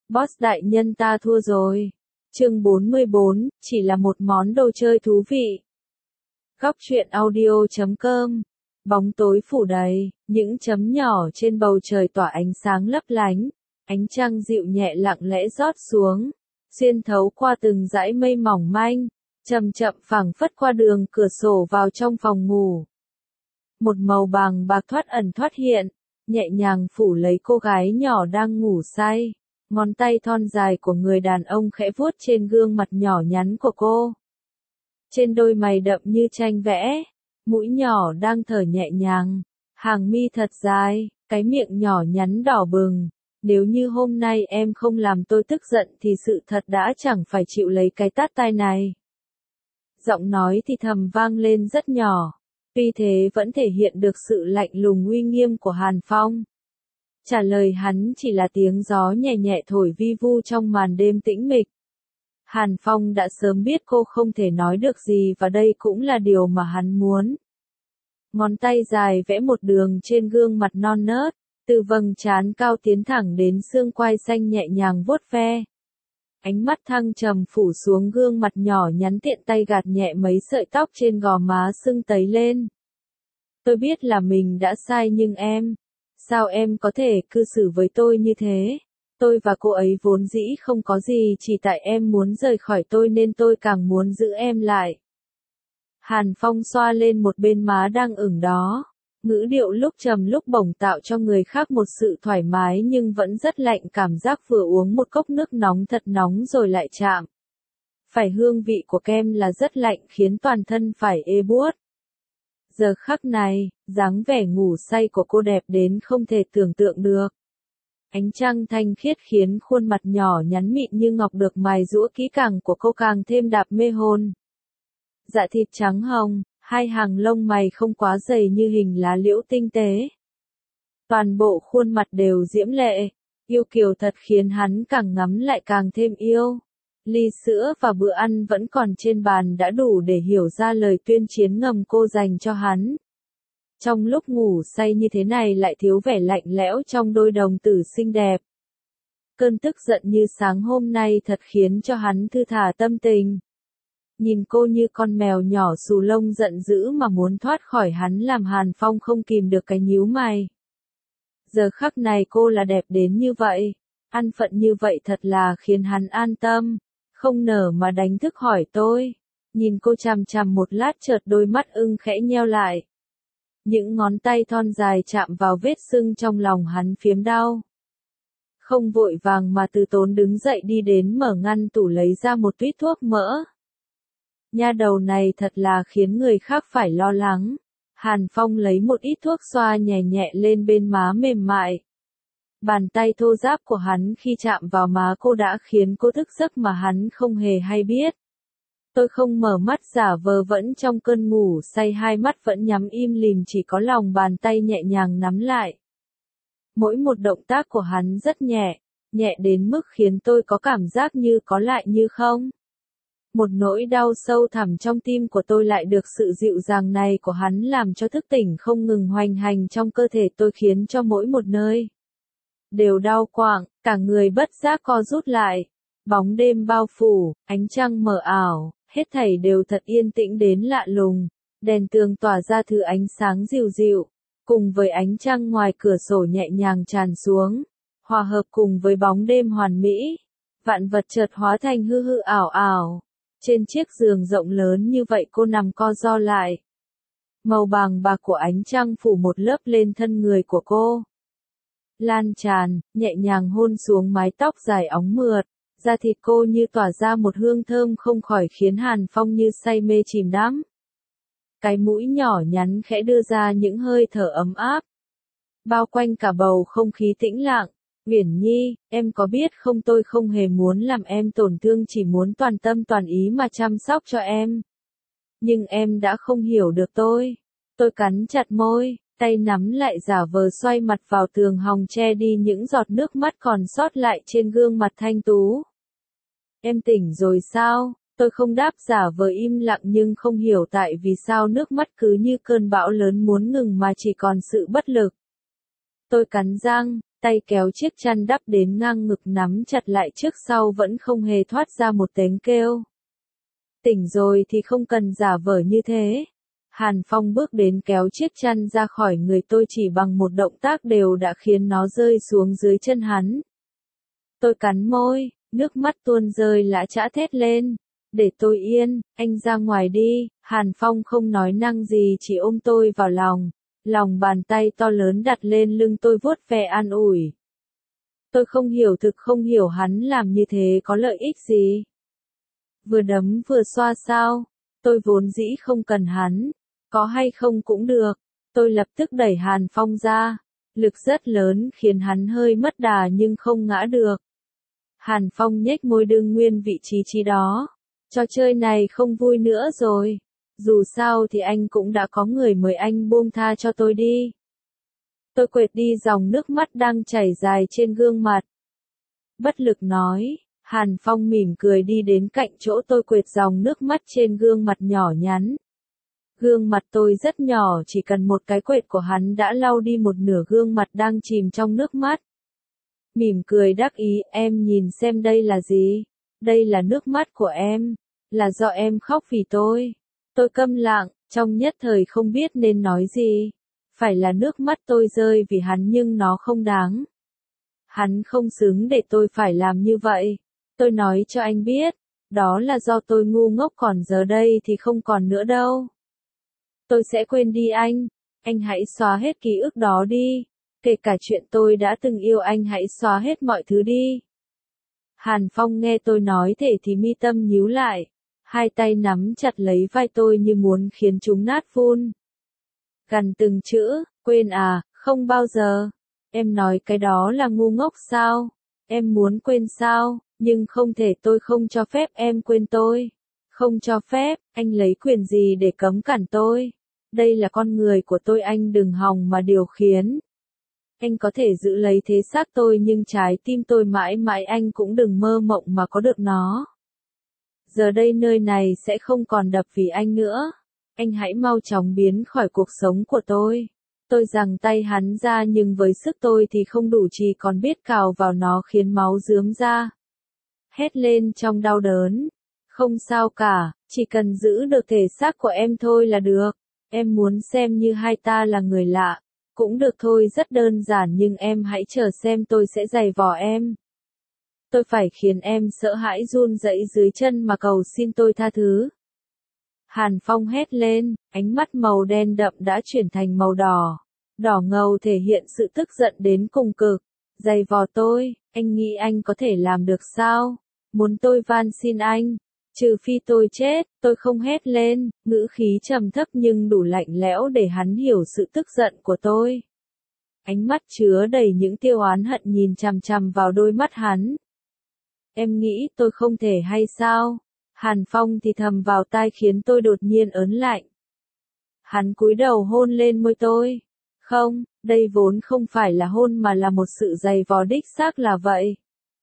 Boss đại nhân ta thua rồi. Chương 44, chỉ là một món đồ chơi thú vị. Góc truyện audio.com. Bóng tối phủ đầy, những chấm nhỏ trên bầu trời tỏa ánh sáng lấp lánh, ánh trăng dịu nhẹ lặng lẽ rót xuống, xuyên thấu qua từng dải mây mỏng manh, chậm chậm phảng phất qua đường cửa sổ vào trong phòng ngủ. Một màu vàng bạc thoát ẩn thoát hiện, nhẹ nhàng phủ lấy cô gái nhỏ đang ngủ say. Ngón tay thon dài của người đàn ông khẽ vuốt trên gương mặt nhỏ nhắn của cô. Trên đôi mày đậm như tranh vẽ, mũi nhỏ đang thở nhẹ nhàng, hàng mi thật dài, cái miệng nhỏ nhắn đỏ bừng. Nếu như hôm nay em không làm tôi tức giận thì sự thật đã chẳng phải chịu lấy cái tát tai này. Giọng nói thì thầm vang lên rất nhỏ, tuy thế vẫn thể hiện được sự lạnh lùng uy nghiêm của Hàn Phong. Trả lời hắn chỉ là tiếng gió nhẹ nhẹ thổi vi vu trong màn đêm tĩnh mịch. Hàn Phong đã sớm biết cô không thể nói được gì và đây cũng là điều mà hắn muốn. Ngón tay dài vẽ một đường trên gương mặt non nớt, từ vầng trán cao tiến thẳng đến xương quai xanh nhẹ nhàng vuốt ve. Ánh mắt thăng trầm phủ xuống gương mặt nhỏ nhắn, tiện tay gạt nhẹ mấy sợi tóc trên gò má sưng tấy lên. Tôi biết là mình đã sai nhưng sao em có thể cư xử với tôi như thế? Tôi và cô ấy vốn dĩ không có gì, chỉ tại em muốn rời khỏi tôi nên tôi càng muốn giữ em lại. Hàn Phong xoa lên một bên má đang ửng đó, ngữ điệu lúc trầm lúc bổng tạo cho người khác một sự thoải mái nhưng vẫn rất lạnh, cảm giác vừa uống một cốc nước nóng thật nóng rồi lại chạm phải hương vị của kem là rất lạnh, khiến toàn thân phải ê buốt. Giờ khắc này, dáng vẻ ngủ say của cô đẹp đến không thể tưởng tượng được. Ánh trăng thanh khiết khiến khuôn mặt nhỏ nhắn mịn như ngọc được mài giũa kỹ càng của cô càng thêm đạp mê hồn. Dạ thịt trắng hồng, hai hàng lông mày không quá dày như hình lá liễu tinh tế. Toàn bộ khuôn mặt đều diễm lệ, yêu kiều thật khiến hắn càng ngắm lại càng thêm yêu. Ly sữa và bữa ăn vẫn còn trên bàn đã đủ để hiểu ra lời tuyên chiến ngầm cô dành cho hắn. Trong lúc ngủ say như thế này lại thiếu vẻ lạnh lẽo trong đôi đồng tử xinh đẹp. Cơn tức giận như sáng hôm nay thật khiến cho hắn thư thả tâm tình. Nhìn cô như con mèo nhỏ xù lông giận dữ mà muốn thoát khỏi hắn làm Hàn Phong không kìm được cái nhíu mày. Giờ khắc này cô là đẹp đến như vậy, an phận như vậy thật là khiến hắn an tâm, không nở mà đánh thức hỏi tôi. Nhìn cô chằm chằm một lát chợt đôi mắt ưng khẽ nheo lại. Những ngón tay thon dài chạm vào vết sưng trong lòng hắn phiếm đau. Không vội vàng mà từ tốn đứng dậy đi đến mở ngăn tủ lấy ra một tuýt thuốc mỡ. Nha đầu này thật là khiến người khác phải lo lắng. Hàn Phong lấy một ít thuốc xoa nhẹ nhẹ lên bên má mềm mại. Bàn tay thô ráp của hắn khi chạm vào má cô đã khiến cô thức giấc mà hắn không hề hay biết. Tôi không mở mắt, giả vờ vẫn trong cơn ngủ say, hai mắt vẫn nhắm im lìm, chỉ có lòng bàn tay nhẹ nhàng nắm lại. Mỗi một động tác của hắn rất nhẹ, nhẹ đến mức khiến tôi có cảm giác như có lại như không. Một nỗi đau sâu thẳm trong tim của tôi lại được sự dịu dàng này của hắn làm cho thức tỉnh không ngừng hoành hành trong cơ thể tôi, khiến cho mỗi một nơi đều đau quặn, cả người bất giác co rút lại. Bóng đêm bao phủ, ánh trăng mờ ảo, hết thảy đều thật yên tĩnh đến lạ lùng. Đèn tường tỏa ra thứ ánh sáng dịu dịu, cùng với ánh trăng ngoài cửa sổ nhẹ nhàng tràn xuống, hòa hợp cùng với bóng đêm hoàn mỹ. Vạn vật chợt hóa thành hư hư ảo ảo. Trên chiếc giường rộng lớn như vậy cô nằm co ro lại. Màu vàng bạc của ánh trăng phủ một lớp lên thân người của cô. Lan tràn, nhẹ nhàng hôn xuống mái tóc dài óng mượt. Da thịt cô như tỏa ra một hương thơm không khỏi khiến Hàn Phong như say mê chìm đắm. Cái mũi nhỏ nhắn khẽ đưa ra những hơi thở ấm áp. Bao quanh cả bầu không khí tĩnh lặng. Uyển Nhi, em có biết không, tôi không hề muốn làm em tổn thương, chỉ muốn toàn tâm toàn ý mà chăm sóc cho em. Nhưng em đã không hiểu được tôi. Tôi cắn chặt môi, tay nắm lại giả vờ xoay mặt vào tường hòng che đi những giọt nước mắt còn sót lại trên gương mặt thanh tú. Em tỉnh rồi sao? Tôi không đáp, giả vờ im lặng nhưng không hiểu tại vì sao nước mắt cứ như cơn bão lớn muốn ngừng mà chỉ còn sự bất lực. Tôi cắn răng, tay kéo chiếc chăn đắp đến ngang ngực nắm chặt lại trước sau vẫn không hề thoát ra một tiếng kêu. Tỉnh rồi thì không cần giả vờ như thế. Hàn Phong bước đến kéo chiếc chăn ra khỏi người tôi chỉ bằng một động tác đều đã khiến nó rơi xuống dưới chân hắn. Tôi cắn môi, nước mắt tuôn rơi lã chã thét lên. Để tôi yên, anh ra ngoài đi. Hàn Phong không nói năng gì chỉ ôm tôi vào lòng. Lòng bàn tay to lớn đặt lên lưng tôi vuốt ve an ủi. Tôi không hiểu, thực không hiểu hắn làm như thế có lợi ích gì. Vừa đấm vừa xoa sao? Tôi vốn dĩ không cần hắn. Có hay không cũng được. Tôi lập tức đẩy Hàn Phong ra. Lực rất lớn khiến hắn hơi mất đà nhưng không ngã được. Hàn Phong nhếch môi đương nguyên vị trí đó. Trò chơi này không vui nữa rồi. Dù sao thì anh cũng đã có người mời, anh buông tha cho tôi đi. Tôi quệt đi dòng nước mắt đang chảy dài trên gương mặt. Bất lực nói. Hàn Phong mỉm cười đi đến cạnh chỗ tôi quệt dòng nước mắt trên gương mặt nhỏ nhắn. Gương mặt tôi rất nhỏ, chỉ cần một cái quệt của hắn đã lau đi một nửa gương mặt đang chìm trong nước mắt. Mỉm cười đắc ý, em nhìn xem đây là gì? Đây là nước mắt của em. Là do em khóc vì tôi. Tôi câm lặng, trong nhất thời không biết nên nói gì. Phải là nước mắt tôi rơi vì hắn nhưng nó không đáng. Hắn không xứng để tôi phải làm như vậy. Tôi nói cho anh biết, đó là do tôi ngu ngốc, còn giờ đây thì không còn nữa đâu. Tôi sẽ quên đi anh hãy xóa hết ký ức đó đi. Kể cả chuyện tôi đã từng yêu anh, hãy xóa hết mọi thứ đi. Hàn Phong nghe tôi nói thế thì mi tâm nhíu lại. Hai tay nắm chặt lấy vai tôi như muốn khiến chúng nát vụn. Gằn từng chữ, quên à, không bao giờ. Em nói cái đó là ngu ngốc sao? Em muốn quên sao? Nhưng không thể, tôi không cho phép em quên tôi. Không cho phép, anh lấy quyền gì để cấm cản tôi? Đây là con người của tôi, anh đừng hòng mà điều khiển. Anh có thể giữ lấy thế xác tôi nhưng trái tim tôi mãi mãi anh cũng đừng mơ mộng mà có được nó. Giờ đây nơi này sẽ không còn đập vì anh nữa. Anh hãy mau chóng biến khỏi cuộc sống của tôi. Tôi giằng tay hắn ra nhưng với sức tôi thì không đủ, chỉ còn biết cào vào nó khiến máu rướm ra. Hét lên trong đau đớn. Không sao cả, chỉ cần giữ được thể xác của em thôi là được. Em muốn xem như hai ta là người lạ. Cũng được thôi, rất đơn giản, nhưng em hãy chờ xem tôi sẽ giày vò em. Tôi phải khiến em sợ hãi run rẩy dưới chân mà cầu xin tôi tha thứ. Hàn Phong hét lên, ánh mắt màu đen đậm đã chuyển thành màu đỏ. Đỏ ngầu thể hiện sự tức giận đến cùng cực. Giày vò tôi, anh nghĩ anh có thể làm được sao? Muốn tôi van xin anh? Trừ phi tôi chết, tôi không hét lên, ngữ khí trầm thấp nhưng đủ lạnh lẽo để hắn hiểu sự tức giận của tôi. Ánh mắt chứa đầy những tia oán hận nhìn chằm chằm vào đôi mắt hắn. Em nghĩ tôi không thể hay sao? Hàn Phong thì thầm vào tai khiến tôi đột nhiên ớn lạnh. Hắn cúi đầu hôn lên môi tôi. Không, đây vốn không phải là hôn mà là một sự giày vò, đích xác là vậy.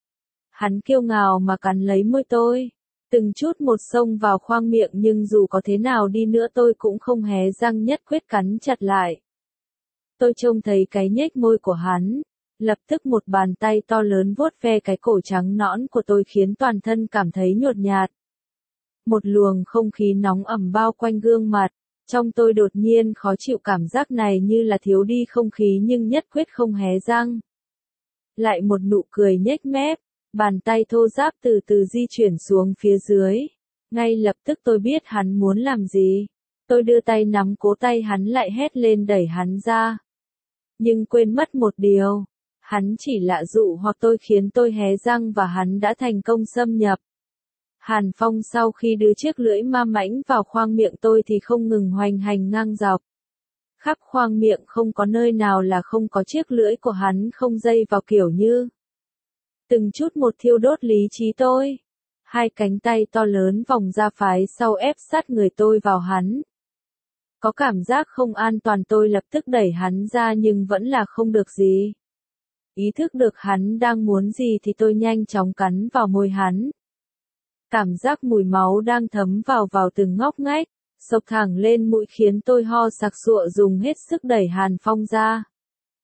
Hắn kiêu ngạo mà cắn lấy môi tôi. Từng chút một xông vào khoang miệng nhưng dù có thế nào đi nữa tôi cũng không hé răng, nhất quyết cắn chặt lại. Tôi trông thấy cái nhếch môi của hắn. Lập tức một bàn tay to lớn vuốt ve cái cổ trắng nõn của tôi khiến toàn thân cảm thấy nhột nhạt. Một luồng không khí nóng ẩm bao quanh gương mặt. Trong tôi đột nhiên khó chịu, cảm giác này như là thiếu đi không khí nhưng nhất quyết không hé răng. Lại một nụ cười nhếch mép. Bàn tay thô ráp từ từ di chuyển xuống phía dưới. Ngay lập tức tôi biết hắn muốn làm gì. Tôi đưa tay nắm cố tay hắn lại, hét lên đẩy hắn ra. Nhưng quên mất một điều. Hắn chỉ lạ dụ hoặc tôi khiến tôi hé răng và hắn đã thành công xâm nhập. Hàn Phong sau khi đưa chiếc lưỡi ma mãnh vào khoang miệng tôi thì không ngừng hoành hành ngang dọc. Khắp khoang miệng không có nơi nào là không có chiếc lưỡi của hắn không dây vào, kiểu như từng chút một thiêu đốt lý trí tôi. Hai cánh tay to lớn vòng ra phái sau ép sát người tôi vào hắn. Có cảm giác không an toàn, tôi lập tức đẩy hắn ra nhưng vẫn là không được gì. Ý thức được hắn đang muốn gì thì tôi nhanh chóng cắn vào môi hắn. Cảm giác mùi máu đang thấm vào từng ngóc ngách, xộc thẳng lên mũi khiến tôi ho sặc sụa, dùng hết sức đẩy Hàn Phong ra.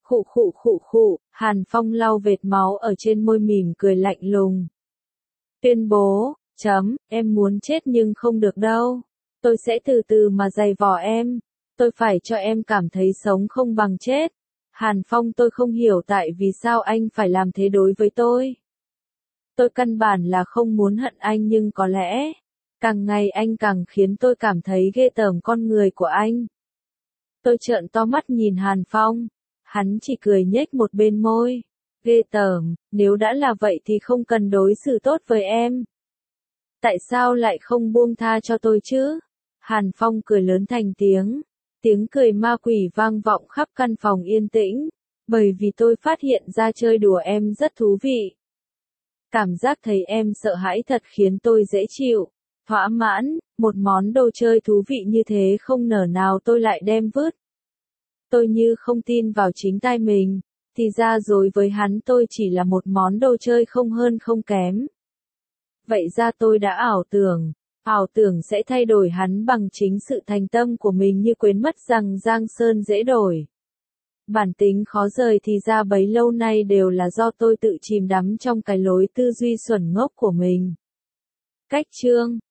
Khụ khụ khụ khụ, Hàn Phong lau vệt máu ở trên môi mỉm cười lạnh lùng. Tuyên bố, em muốn chết nhưng không được đâu. Tôi sẽ từ từ mà giày vò em. Tôi phải cho em cảm thấy sống không bằng chết. Hàn Phong, tôi không hiểu tại vì sao anh phải làm thế đối với tôi. Tôi căn bản là không muốn hận anh nhưng có lẽ, càng ngày anh càng khiến tôi cảm thấy ghê tởm con người của anh. Tôi trợn to mắt nhìn Hàn Phong. Hắn chỉ cười nhếch một bên môi. Ghê tởm, nếu đã là vậy thì không cần đối xử tốt với em. Tại sao lại không buông tha cho tôi chứ? Hàn Phong cười lớn thành tiếng. Tiếng cười ma quỷ vang vọng khắp căn phòng yên tĩnh. Bởi vì tôi phát hiện ra chơi đùa em rất thú vị. Cảm giác thấy em sợ hãi thật khiến tôi dễ chịu. Thỏa mãn, một món đồ chơi thú vị như thế không nở nào tôi lại đem vứt. Tôi như không tin vào chính tai mình. Thì ra rồi với hắn tôi chỉ là một món đồ chơi không hơn không kém. Vậy ra tôi đã ảo tưởng sẽ thay đổi hắn bằng chính sự thành tâm của mình như quên mất rằng Giang Sơn dễ đổi. Bản tính khó rời thì ra bấy lâu nay đều là do tôi tự chìm đắm trong cái lối tư duy xuẩn ngốc của mình. Cách chương